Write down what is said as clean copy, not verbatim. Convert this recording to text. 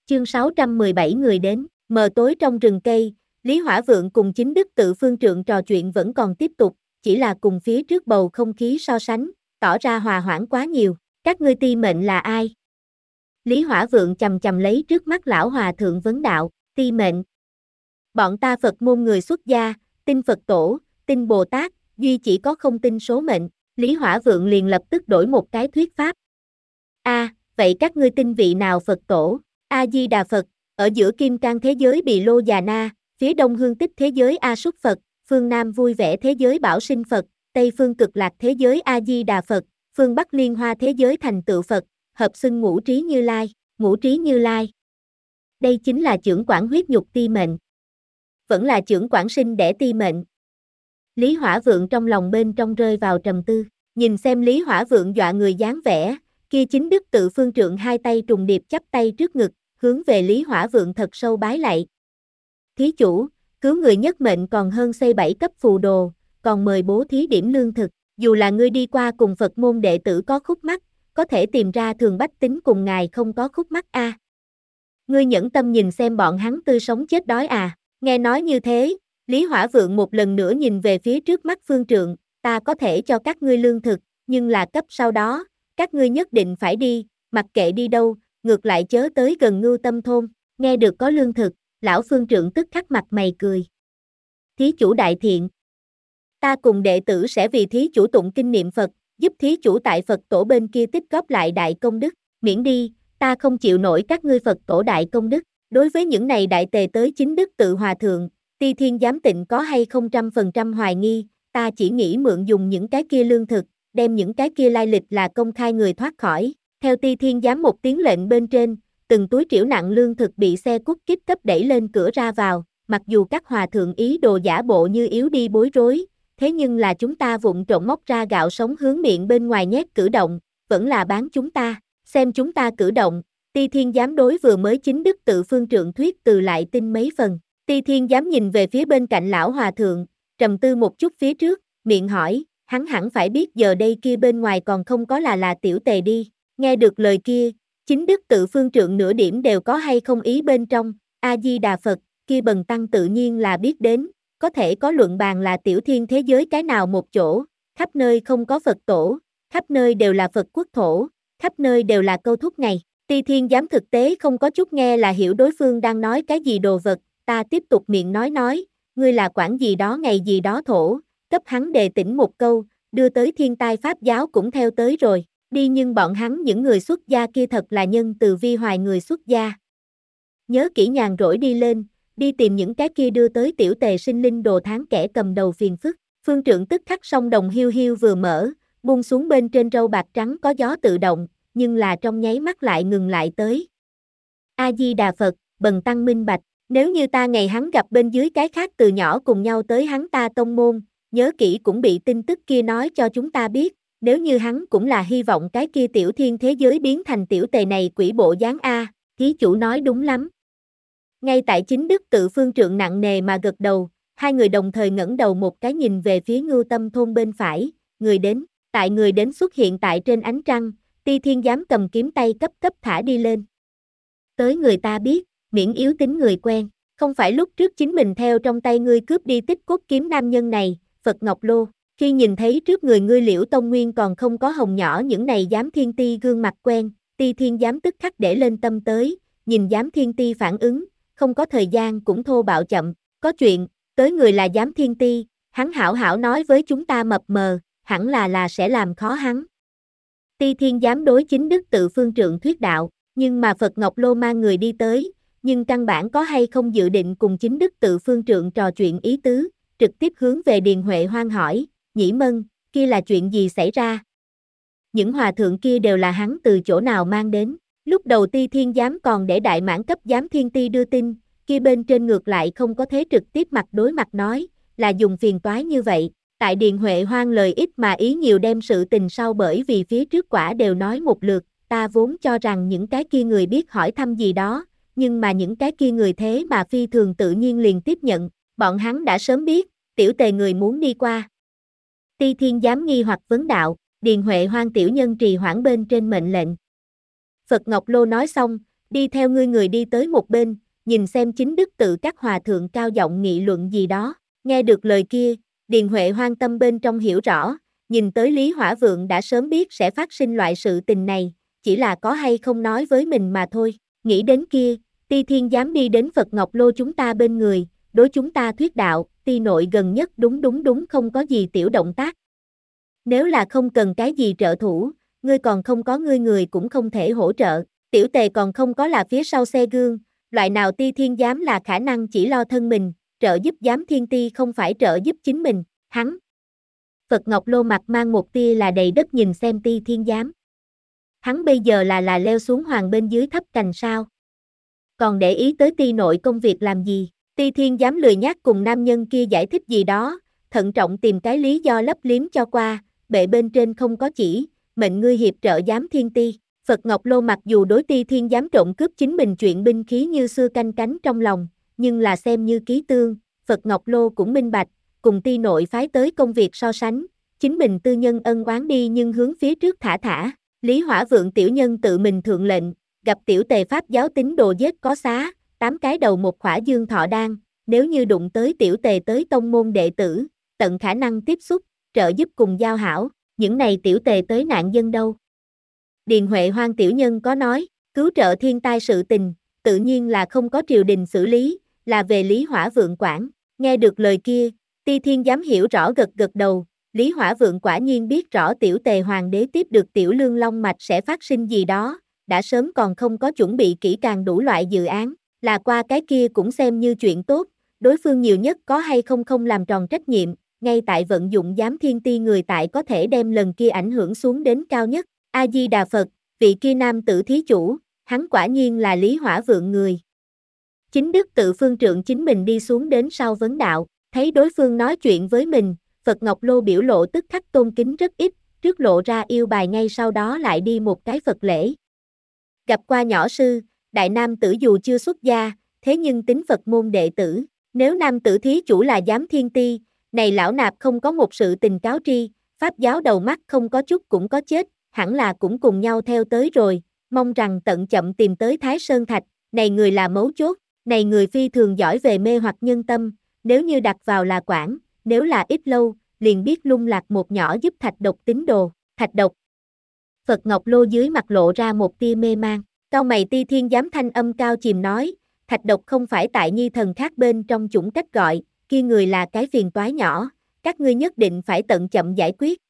Chương 617 người đến, mờ tối trong rừng cây, Lý Hỏa Vượng cùng Chính Đức Tự Phương Trượng trò chuyện vẫn còn tiếp tục, chỉ là cùng phía trước bầu không khí so sánh, tỏ ra hòa hoãn quá nhiều. Các ngươi ti mệnh là ai? Lý Hỏa Vượng chầm chầm lấy trước mắt lão hòa thượng vấn đạo, ti mệnh. Bọn ta Phật môn người xuất gia, tin Phật tổ, tin Bồ Tát, duy chỉ có không tin số mệnh. Lý Hỏa Vượng liền lập tức đổi một cái thuyết pháp. Vậy các ngươi tin vị nào Phật tổ? A-di-đà Phật, ở giữa kim cang thế giới Bì Lô Già Na, phía đông hương tích thế giới A Súc Phật, phương nam vui vẻ thế giới Bảo Sinh Phật, tây phương cực lạc thế giới A-di-đà Phật, phương bắc liên hoa thế giới Thành Tựu Phật, hợp xưng Ngũ Trí Như Lai, Ngũ Trí Như Lai. Đây chính là chưởng quản huyết nhục ti mệnh. Vẫn là chưởng quản sinh đẻ ti mệnh. Lý Hỏa Vượng trong lòng bên trong rơi vào trầm tư, nhìn xem Lý Hỏa Vượng dọa người dáng vẻ, kia Chính Đức Tự Phương Trượng hai tay trùng điệp chắp tay trước ngực, hướng về Lý Hỏa Vượng thật sâu bái lạy. Thí chủ, cứu người nhất mệnh còn hơn xây 7 cấp phù đồ, còn mời bố thí điểm lương thực, dù là ngươi đi qua cùng Phật môn đệ tử có khúc mắc, có thể tìm ra thường bách tính cùng ngài không có khúc mắc a. Ngươi nhẫn tâm nhìn xem bọn hắn tươi sống chết đói à? Nghe nói như thế, Lý Hỏa Vượng một lần nữa nhìn về phía trước mắt Phương Trượng, ta có thể cho các ngươi lương thực, nhưng là cấp sau đó, các ngươi nhất định phải đi, mặc kệ đi đâu, ngược lại chớ tới gần Ngưu Tâm thôn. Nghe được có lương thực, lão Phương Trượng tức khắc mặt mày cười. Thí chủ đại thiện. Ta cùng đệ tử sẽ vì thí chủ tụng kinh niệm Phật, giúp thí chủ tại Phật tổ bên kia tích góp lại đại công đức, miễn đi, ta không chịu nổi các ngươi Phật tổ đại công đức. Đối với những này đại tề tới Chính Đức Tự Hòa Thượng, Ti Thiên Giám Tịnh có hay không 100% hoài nghi, ta chỉ nghĩ mượn dùng những cái kia lương thực, đem những cái kia lai lịch là công khai người thoát khỏi. Theo Ti Thiên Giám một tiếng lệnh bên trên, từng túi trĩu nặng lương thực bị xe cút kít cấp đẩy lên cửa ra vào, mặc dù các hòa thượng ý đồ giả bộ như yếu đi bối rối, thế nhưng là chúng ta vụng trộm móc ra gạo sống hướng miệng bên ngoài nhét cử động, vẫn là bán chúng ta, xem chúng ta cử động. Ti Thiên Giám đối vừa mới Chính Đức Tự Phương Trượng thuyết từ lại tin mấy phần. Ti Thiên Giám nhìn về phía bên cạnh lão hòa thượng, trầm tư một chút phía trước, miệng hỏi, hắn hẳn phải biết giờ đây kia bên ngoài còn không có là tiểu tề đi. Nghe được lời kia, Chính Đức Tự Phương Trượng nửa điểm đều có hay không ý bên trong, A-di-đà Phật, kia bần tăng tự nhiên là biết đến, có thể có luận bàn là tiểu thiên thế giới cái nào một chỗ, khắp nơi không có Phật tổ, khắp nơi đều là Phật quốc thổ, khắp nơi đều là câu thúc này. Ti Thiên Giám thực tế không có chút nghe là hiểu đối phương đang nói cái gì đồ vật, ta tiếp tục miệng nói, ngươi là quản gì đó ngày gì đó thổ, cấp hắn đề tỉnh một câu, đưa tới thiên tai pháp giáo cũng theo tới rồi, đi nhưng bọn hắn những người xuất gia kia thật là nhân từ vi hoài người xuất gia. Nhớ kỹ nhàn rỗi đi lên, đi tìm những cái kia đưa tới tiểu tề sinh linh đồ tháng kẻ cầm đầu phiền phức. Phương Trượng tức khắc song đồng hiu hiu vừa mở, buông xuống bên trên râu bạc trắng có gió tự động, nhưng là trong nháy mắt lại ngừng lại tới. A-di-đà Phật, bần tăng minh bạch, nếu như ta ngày hắn gặp bên dưới cái khác từ nhỏ cùng nhau tới hắn ta tông môn, nhớ kỹ cũng bị tin tức kia nói cho chúng ta biết, nếu như hắn cũng là hy vọng cái kia tiểu thiên thế giới biến thành tiểu tề này quỷ bộ dáng A, thí chủ nói đúng lắm. Ngay tại Chính Đức Tự Phương Trượng nặng nề mà gật đầu, hai người đồng thời ngẩng đầu một cái nhìn về phía Ngưu Tâm thôn bên phải, người đến, tại người đến xuất hiện tại trên ánh trăng, Ti Thiên Giám cầm kiếm tay cấp thả đi lên. Tới người ta biết, miễn yếu tính người quen, không phải lúc trước chính mình theo trong tay ngươi cướp đi tích cốt kiếm nam nhân này, Phật Ngọc Lô, khi nhìn thấy trước người ngươi Liễu Tông Nguyên còn không có hồng nhỏ những này Giám Thiên Ti gương mặt quen, Ti Thiên Giám tức khắc để lên tâm tới, nhìn Giám Thiên Ti phản ứng, không có thời gian cũng thô bạo chậm, có chuyện, tới người là Giám Thiên Ti, hắn hảo hảo nói với chúng ta mập mờ, hẳn là sẽ làm khó hắn. Ti Thiên Giám đối Chính Đức Tự Phương Trượng thuyết đạo, nhưng mà Phật Ngọc Lô mang người đi tới, nhưng căn bản có hay không dự định cùng Chính Đức Tự Phương Trượng trò chuyện ý tứ, trực tiếp hướng về Điền Huệ Hoang hỏi, Nhĩ Mân, kia là chuyện gì xảy ra? Những hòa thượng kia đều là hắn từ chỗ nào mang đến? Lúc đầu Ti Thiên Giám còn để đại mãn cấp Giám Thiên Ti đưa tin, kia bên trên ngược lại không có thế trực tiếp mặt đối mặt nói, là dùng phiền toái như vậy. Tại Điền Huệ Hoang lời ít mà ý nhiều đem sự tình sau bởi vì phía trước quả đều nói một lượt, ta vốn cho rằng những cái kia người biết hỏi thăm gì đó, nhưng mà những cái kia người thế mà phi thường tự nhiên liền tiếp nhận, bọn hắn đã sớm biết, tiểu tề người muốn đi qua. Ti Thiên Giám nghi hoặc vấn đạo, Điền Huệ Hoang tiểu nhân trì hoãn bên trên mệnh lệnh. Phật Ngọc Lô nói xong, Đi theo ngươi người đi tới một bên, nhìn xem chính đức tự các hòa thượng cao giọng nghị luận gì đó. Nghe được lời kia, Điền Huệ hoang tâm bên trong hiểu rõ, nhìn tới Lý Hỏa Vượng đã sớm biết sẽ phát sinh loại sự tình này, chỉ là có hay không nói với mình mà thôi. Nghĩ đến kia, Ti Thiên dám đi đến Phật Ngọc Lô chúng ta bên người, đối chúng ta thuyết đạo, Ti nội gần nhất đúng không có gì tiểu động tác. Nếu là không cần cái gì trợ thủ, ngươi còn không có ngươi người cũng không thể hỗ trợ, tiểu tề còn không có là phía sau xe gương, loại nào Ti Thiên giám là khả năng chỉ lo thân mình, trợ giúp giám thiên ti không phải trợ giúp chính mình, hắn. Phật Ngọc Lô mặt mang một tia là đầy đất nhìn xem Ti Thiên giám. Hắn bây giờ là leo xuống hoàng bên dưới thấp cành sao. Còn để ý tới Ti nội công việc làm gì, Ti Thiên giám lười nhác cùng nam nhân kia giải thích gì đó, thận trọng tìm cái lý do lấp liếm cho qua, bệ bên trên không có chỉ, mệnh ngươi hiệp trợ giám thiên ti. Phật Ngọc Lô mặc dù đối Ti Thiên giám trộm cướp chính mình chuyện binh khí như xưa canh cánh trong lòng, nhưng là xem như ký tương, Phật Ngọc Lô cũng minh bạch, cùng Ti nội phái tới công việc so sánh, chính mình tư nhân ân oán đi nhưng hướng phía trước thả. Lý Hỏa Vượng tiểu nhân tự mình thượng lệnh, gặp tiểu tề pháp giáo tín đồ giết có xá, 8 cái đầu một khỏa dương thọ đan, nếu như đụng tới tiểu tề tới tông môn đệ tử, tận khả năng tiếp xúc, trợ giúp cùng giao hảo, những này tiểu tề tới nạn dân đâu. Điền Huệ hoang tiểu nhân có nói, cứu trợ thiên tai sự tình, tự nhiên là không có triều đình xử lý, là về Lý Hỏa Vượng quản. Nghe được lời kia, Ti Thiên dám hiểu rõ gật đầu, Lý Hỏa Vượng quả nhiên biết rõ tiểu tề hoàng đế tiếp được tiểu lương long mạch sẽ phát sinh gì đó, đã sớm còn không có chuẩn bị kỹ càng đủ loại dự án, là qua cái kia cũng xem như chuyện tốt, đối phương nhiều nhất có hay không làm tròn trách nhiệm, ngay tại vận dụng giám thiên ti người tại có thể đem lần kia ảnh hưởng xuống đến cao nhất. A Di Đà Phật, vị kia nam tử thí chủ, hắn quả nhiên là Lý Hỏa Vượng người. Chính đức tự phương trượng chính mình đi xuống đến sau vấn đạo, thấy đối phương nói chuyện với mình, Phật Ngọc Lô biểu lộ tức khắc tôn kính rất ít, trước lộ ra yêu bài ngay sau đó lại đi một cái Phật lễ. Gặp qua nhỏ sư, đại nam tử dù chưa xuất gia, thế nhưng tính Phật môn đệ tử, nếu nam tử thí chủ là giám thiên ti, này lão nạp không có một sự tình cáo tri, pháp giáo đầu mắt không có chút cũng có chết, hẳn là cũng cùng nhau theo tới rồi, mong rằng tận chậm tìm tới Thái Sơn Thạch, này người là mấu chốt, này người phi thường giỏi về mê hoặc nhân tâm, nếu như đặt vào là quản, nếu là ít lâu, liền biết lung lạc một nhỏ giúp thạch độc tín đồ, thạch độc. Phật Ngọc Lô dưới mặt lộ ra một tia mê mang, cau mày Ti Thiên giám thanh âm cao chìm nói, thạch độc không phải tại nhi thần khác bên trong chủng cách gọi, kia người là cái phiền toái nhỏ, các ngươi nhất định phải tận chậm giải quyết.